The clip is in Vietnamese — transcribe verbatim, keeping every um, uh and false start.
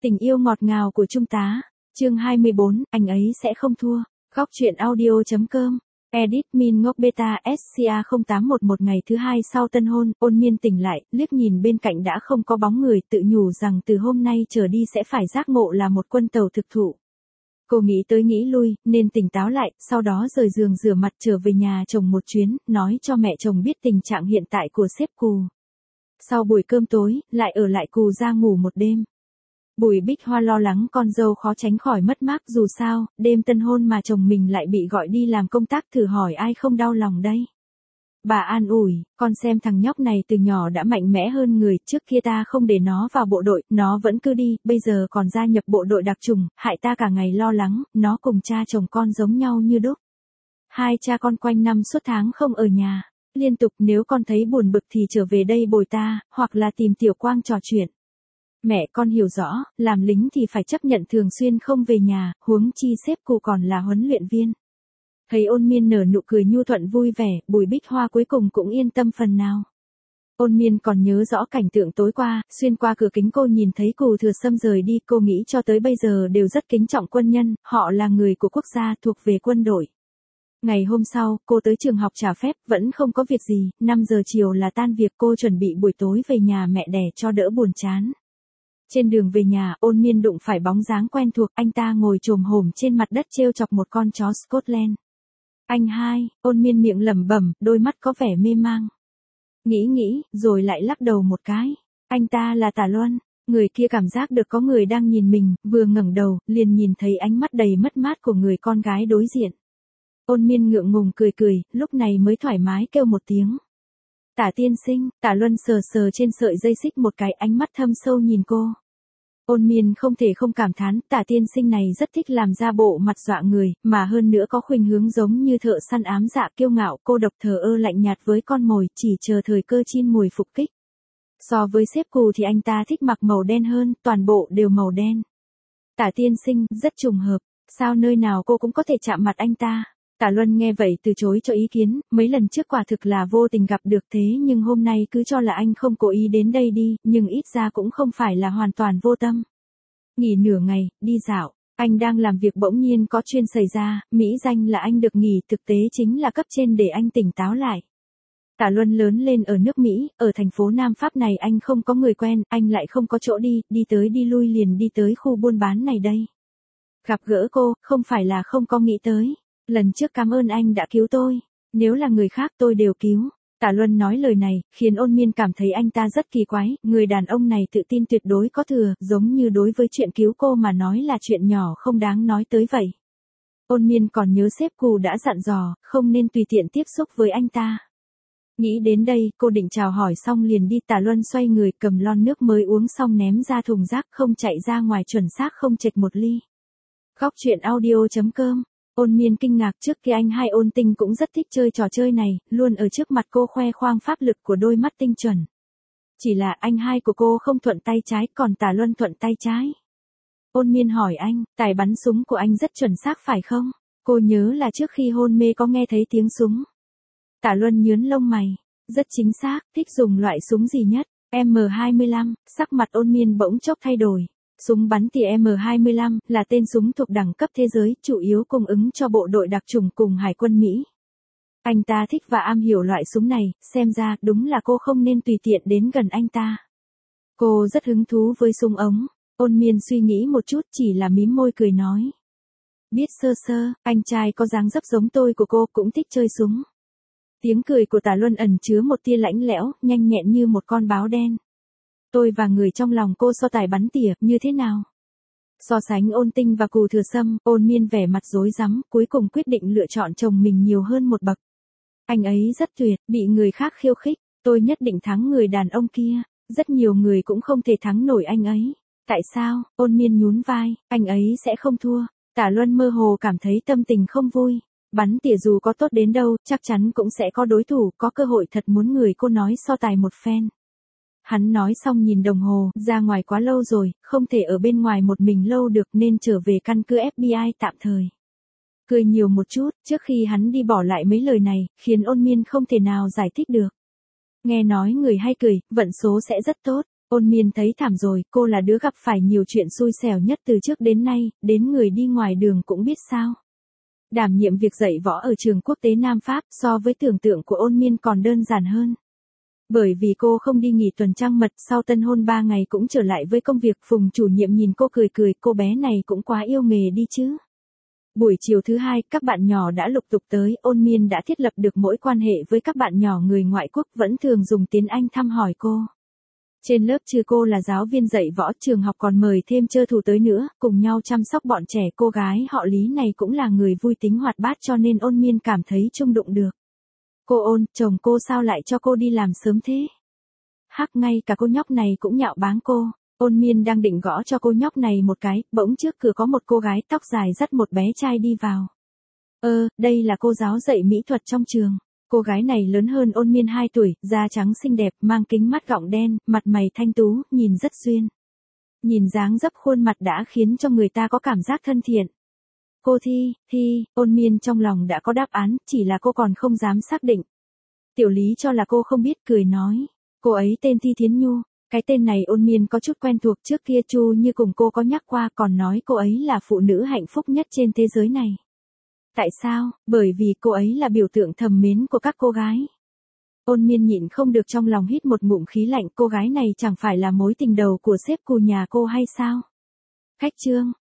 Tình yêu ngọt ngào của Trung tá. Chương hai mươi bốn, anh ấy sẽ không thua. Góc truyện audio.com. Edit Min Ngốc Beta ét xê a không tám một một. Ngày thứ hai sau tân hôn, Ôn Miên tỉnh lại, liếc nhìn bên cạnh đã không có bóng người, tự nhủ rằng từ hôm nay trở đi sẽ phải giác ngộ là một quân tàu thực thụ. Cô nghĩ tới nghĩ lui, nên tỉnh táo lại, sau đó rời giường rửa mặt trở về nhà chồng một chuyến, nói cho mẹ chồng biết tình trạng hiện tại của sếp Cù. Sau buổi cơm tối, lại ở lại Cù ra ngủ một đêm. Bùi Bích Hoa lo lắng con dâu khó tránh khỏi mất mát, dù sao, đêm tân hôn mà chồng mình lại bị gọi đi làm công tác, thử hỏi ai không đau lòng đây. Bà an ủi, con xem thằng nhóc này từ nhỏ đã mạnh mẽ hơn người, trước kia ta không để nó vào bộ đội, nó vẫn cứ đi, bây giờ còn gia nhập bộ đội đặc chủng, hại ta cả ngày lo lắng, nó cùng cha chồng con giống nhau như đúc. Hai cha con quanh năm suốt tháng không ở nhà, liên tục, nếu con thấy buồn bực thì trở về đây bồi ta, hoặc là tìm Tiểu Quang trò chuyện. Mẹ con hiểu rõ, làm lính thì phải chấp nhận thường xuyên không về nhà, huống chi sếp Cù còn là huấn luyện viên. Thấy Ôn Miên nở nụ cười nhu thuận vui vẻ, Bùi Bích Hoa cuối cùng cũng yên tâm phần nào. Ôn Miên còn nhớ rõ cảnh tượng tối qua, xuyên qua cửa kính cô nhìn thấy Cù Thừa Sâm rời đi, cô nghĩ cho tới bây giờ đều rất kính trọng quân nhân, họ là người của quốc gia, thuộc về quân đội. Ngày hôm sau, cô tới trường học trả phép, vẫn không có việc gì, năm giờ chiều là tan việc, cô chuẩn bị buổi tối về nhà mẹ đẻ cho đỡ buồn chán. Trên đường về nhà, Ôn Miên đụng phải bóng dáng quen thuộc, anh ta ngồi chồm hổm trên mặt đất trêu chọc một con chó Scotland. Anh hai, Ôn Miên miệng lẩm bẩm, đôi mắt có vẻ mê mang. Nghĩ nghĩ, rồi lại lắc đầu một cái. Anh ta là Tả Luân. Người kia cảm giác được có người đang nhìn mình, vừa ngẩng đầu, liền nhìn thấy ánh mắt đầy mất mát của người con gái đối diện. Ôn Miên ngượng ngùng cười cười, lúc này mới thoải mái kêu một tiếng. Tả tiên sinh. Tả Luân sờ sờ trên sợi dây xích một cái, ánh mắt thâm sâu nhìn cô. Ôn Miên không thể không cảm thán, Tả tiên sinh này rất thích làm ra bộ mặt dọa người, mà hơn nữa có khuynh hướng giống như thợ săn ám dạ, kiêu ngạo, cô độc thờ ơ lạnh nhạt với con mồi, chỉ chờ thời cơ chín mùi phục kích. So với sếp Cù thì anh ta thích mặc màu đen hơn, toàn bộ đều màu đen. Tả tiên sinh, rất trùng hợp, sao nơi nào cô cũng có thể chạm mặt anh ta. Tả Luân nghe vậy từ chối cho ý kiến, mấy lần trước quả thực là vô tình gặp được, thế nhưng hôm nay cứ cho là anh không cố ý đến đây đi, nhưng ít ra cũng không phải là hoàn toàn vô tâm. Nghỉ nửa ngày, đi dạo, anh đang làm việc bỗng nhiên có chuyện xảy ra, mỹ danh là anh được nghỉ, thực tế chính là cấp trên để anh tỉnh táo lại. Tả Luân lớn lên ở nước Mỹ, ở thành phố Nam Pháp này anh không có người quen, anh lại không có chỗ đi, đi tới đi lui liền đi tới khu buôn bán này đây. Gặp gỡ cô, không phải là không có nghĩ tới. Lần trước cảm ơn anh đã cứu tôi, nếu là người khác tôi đều cứu. Tả Luân nói lời này, khiến Ôn Miên cảm thấy anh ta rất kỳ quái, người đàn ông này tự tin tuyệt đối có thừa, giống như đối với chuyện cứu cô mà nói là chuyện nhỏ không đáng nói tới vậy. Ôn Miên còn nhớ sếp Cù đã dặn dò, không nên tùy tiện tiếp xúc với anh ta. Nghĩ đến đây, cô định chào hỏi xong liền đi. Tả Luân xoay người cầm lon nước mới uống xong ném ra thùng rác, không chạy ra ngoài, chuẩn xác không chệch một ly. Góc truyện audio.com. Ôn Miên kinh ngạc, trước kia anh hai Ôn Tinh cũng rất thích chơi trò chơi này, luôn ở trước mặt cô khoe khoang pháp lực của đôi mắt tinh chuẩn. Chỉ là anh hai của cô không thuận tay trái, còn Tả Luân thuận tay trái. Ôn Miên hỏi anh, tài bắn súng của anh rất chuẩn xác phải không? Cô nhớ là trước khi hôn mê có nghe thấy tiếng súng. Tả Luân nhướng lông mày, rất chính xác, thích dùng loại súng gì nhất? M hai lăm, sắc mặt Ôn Miên bỗng chốc thay đổi. Súng bắn tỉa M hai lăm là tên súng thuộc đẳng cấp thế giới, chủ yếu cung ứng cho bộ đội đặc chủng cùng Hải quân Mỹ. Anh ta thích và am hiểu loại súng này, xem ra đúng là cô không nên tùy tiện đến gần anh ta. Cô rất hứng thú với súng ống. Ôn Miên suy nghĩ một chút, chỉ là mím môi cười nói. Biết sơ sơ, anh trai có dáng dấp giống tôi của cô cũng thích chơi súng. Tiếng cười của Tả Luân ẩn chứa một tia lạnh lẽo, nhanh nhẹn như một con báo đen. Tôi và người trong lòng cô so tài bắn tỉa, như thế nào? So sánh Ôn Tinh và Cù Thừa Sâm, Ôn Miên vẻ mặt rối rắm, cuối cùng quyết định lựa chọn chồng mình nhiều hơn một bậc. Anh ấy rất tuyệt, bị người khác khiêu khích, tôi nhất định thắng người đàn ông kia, rất nhiều người cũng không thể thắng nổi anh ấy. Tại sao? Ôn Miên nhún vai, anh ấy sẽ không thua. Tả Luân mơ hồ cảm thấy tâm tình không vui. Bắn tỉa dù có tốt đến đâu, chắc chắn cũng sẽ có đối thủ, có cơ hội thật muốn người cô nói so tài một phen. Hắn nói xong nhìn đồng hồ, ra ngoài quá lâu rồi, không thể ở bên ngoài một mình lâu được nên trở về căn cứ ép bê i tạm thời. Cười nhiều một chút, trước khi hắn đi bỏ lại mấy lời này, khiến Ôn Miên không thể nào giải thích được. Nghe nói người hay cười, vận số sẽ rất tốt. Ôn Miên thấy thảm rồi, cô là đứa gặp phải nhiều chuyện xui xẻo nhất từ trước đến nay, đến người đi ngoài đường cũng biết sao. Đảm nhiệm việc dạy võ ở trường quốc tế Nam Pháp so với tưởng tượng của Ôn Miên còn đơn giản hơn. Bởi vì cô không đi nghỉ tuần trăng mật sau tân hôn ba ngày cũng trở lại với công việc, Phùng chủ nhiệm nhìn cô cười cười, cô bé này cũng quá yêu nghề đi chứ. Buổi chiều thứ hai, các bạn nhỏ đã lục tục tới, Ôn Miên đã thiết lập được mối quan hệ với các bạn nhỏ người ngoại quốc, vẫn thường dùng tiếng Anh thăm hỏi cô. Trên lớp trừ cô là giáo viên dạy võ, trường học còn mời thêm chơ thủ tới nữa, cùng nhau chăm sóc bọn trẻ. Cô gái họ Lý này cũng là người vui tính hoạt bát cho nên Ôn Miên cảm thấy chung đụng được. Cô Ôn, chồng cô sao lại cho cô đi làm sớm thế? Hắc, ngay cả cô nhóc này cũng nhạo báng cô. Ôn Miên đang định gõ cho cô nhóc này một cái, bỗng trước cửa có một cô gái tóc dài dắt một bé trai đi vào. Ơ, đây là cô giáo dạy mỹ thuật trong trường. Cô gái này lớn hơn Ôn Miên hai tuổi, da trắng xinh đẹp, mang kính mắt gọng đen, mặt mày thanh tú, nhìn rất duyên. Nhìn dáng dấp khuôn mặt đã khiến cho người ta có cảm giác thân thiện. Cô Thi, Thi, Ôn Miên trong lòng đã có đáp án, chỉ là cô còn không dám xác định. Tiểu Lý cho là cô không biết, cười nói. Cô ấy tên Thi Thiến Nhu. Cái tên này Ôn Miên có chút quen thuộc, trước kia Chu Như cùng cô có nhắc qua, còn nói cô ấy là phụ nữ hạnh phúc nhất trên thế giới này. Tại sao? Bởi vì cô ấy là biểu tượng thầm mến của các cô gái. Ôn Miên nhịn không được trong lòng hít một ngụm khí lạnh, cô gái này chẳng phải là mối tình đầu của sếp cù nhà cô hay sao? Khách trương,